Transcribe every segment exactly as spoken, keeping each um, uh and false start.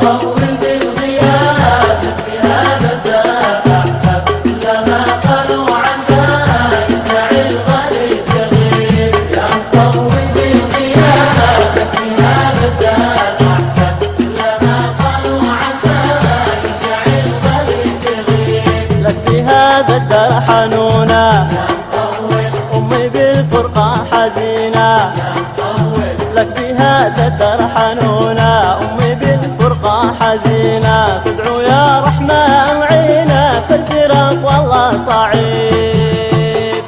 مطول بالغياب في هذا الدار أحباب كلما قالوا عسى يرجع الغالي تغيب يا مطول بالغياب في هذا الدار أحباب كلما قالوا عسى يرجع الغالي تغيب لك في هذا الدار حنونة أمي بالفرقة حزينة لك في هذا الدار حنونة أمي بالفرقة حزينة تدعو يا رحمن عينا في الفراق والله صعيب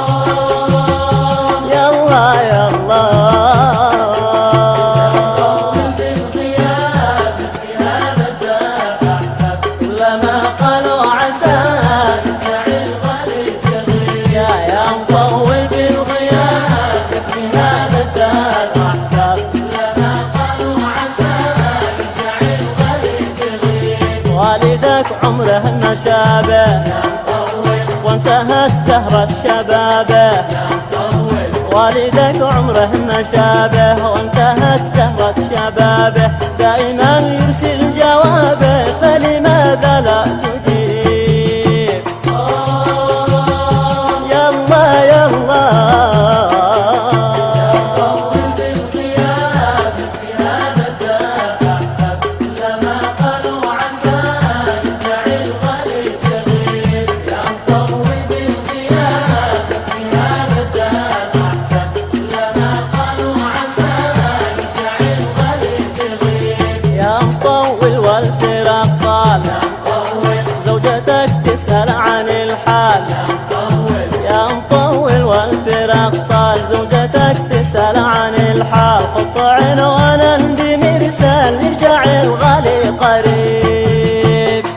يلا يلا مطول بالغياب في هذا الدار أحباب كلما قالوا عسى يرجع الغالي تغيب يا مطول بالغياب في هذا الدار أحباب كلما قالوا عسى يرجع الغالي تغيب والدك عمره النشابه وانتهت زهرة شبابه والدك عمره النشابه وانتهت زهرة شبابه دائما يرسل جوابه فلماذا لا تجيب يلا يلا مطول بالغياب في هذا الدار أحباب كلما قالوا عسى يرجع الغالي تغيب يا مطول بالغياب في هذا الدار أحباب كلما قالوا عسى يرجع الغالي تغيب يا مطول والفراق طال زوجتك تسأل عن الحال يا مطول والفراق طال زوجتك تسأل عن الحال خط عنوانا بمرسال يرجع الغالي قريب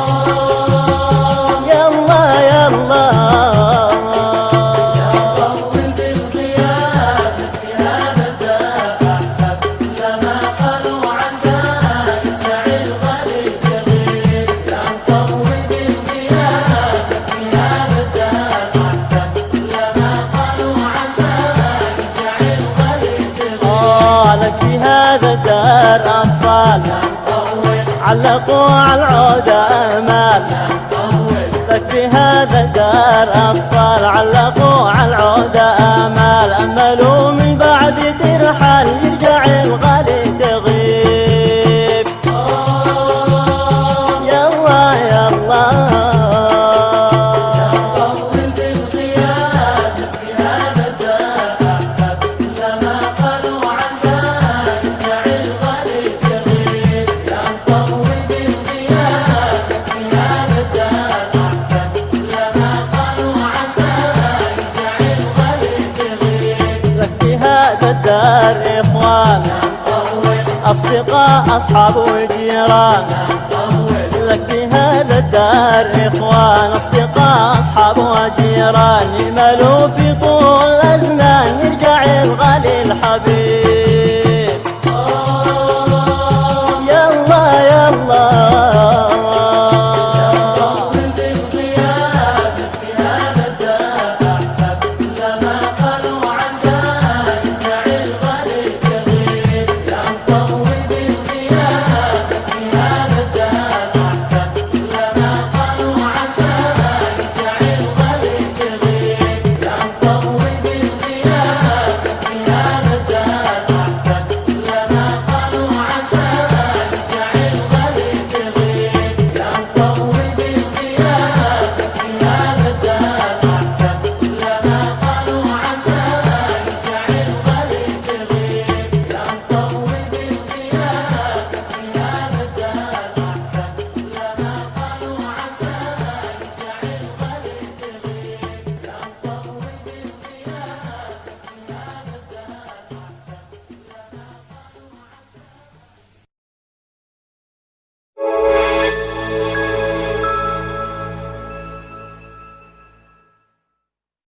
يلا يلا مطول بالغياب في هذا الدار أحباب كلما قالوا عسى يرجع الغالي تغيب يا مطول بالغياب في هذا الدار أحباب كلما قالوا عسى يرجع الغالي تغيب آه لك في هذا الدار أطفال علقوا على العود آمال لك في هذا الدار أطفال علقوا على العود آمال أملوا من بعد ترحل يرجع الغالي تغيب يلا يلا مطول بالغياب في هذا الدار أحباب كلما قالوا عسى يرجع الغالي تغيب يا مطول بالغياب في هذا الدار أحباب كلما قالوا عسى يرجع الغالي تغيب لك في هذا الدار إخوان أصدقاء أصحاب وجيران لك في هذا الدار إخوان أصدقاء أصحاب وجيران يملوا في طول الأزمان يرجع الغالي الحبيب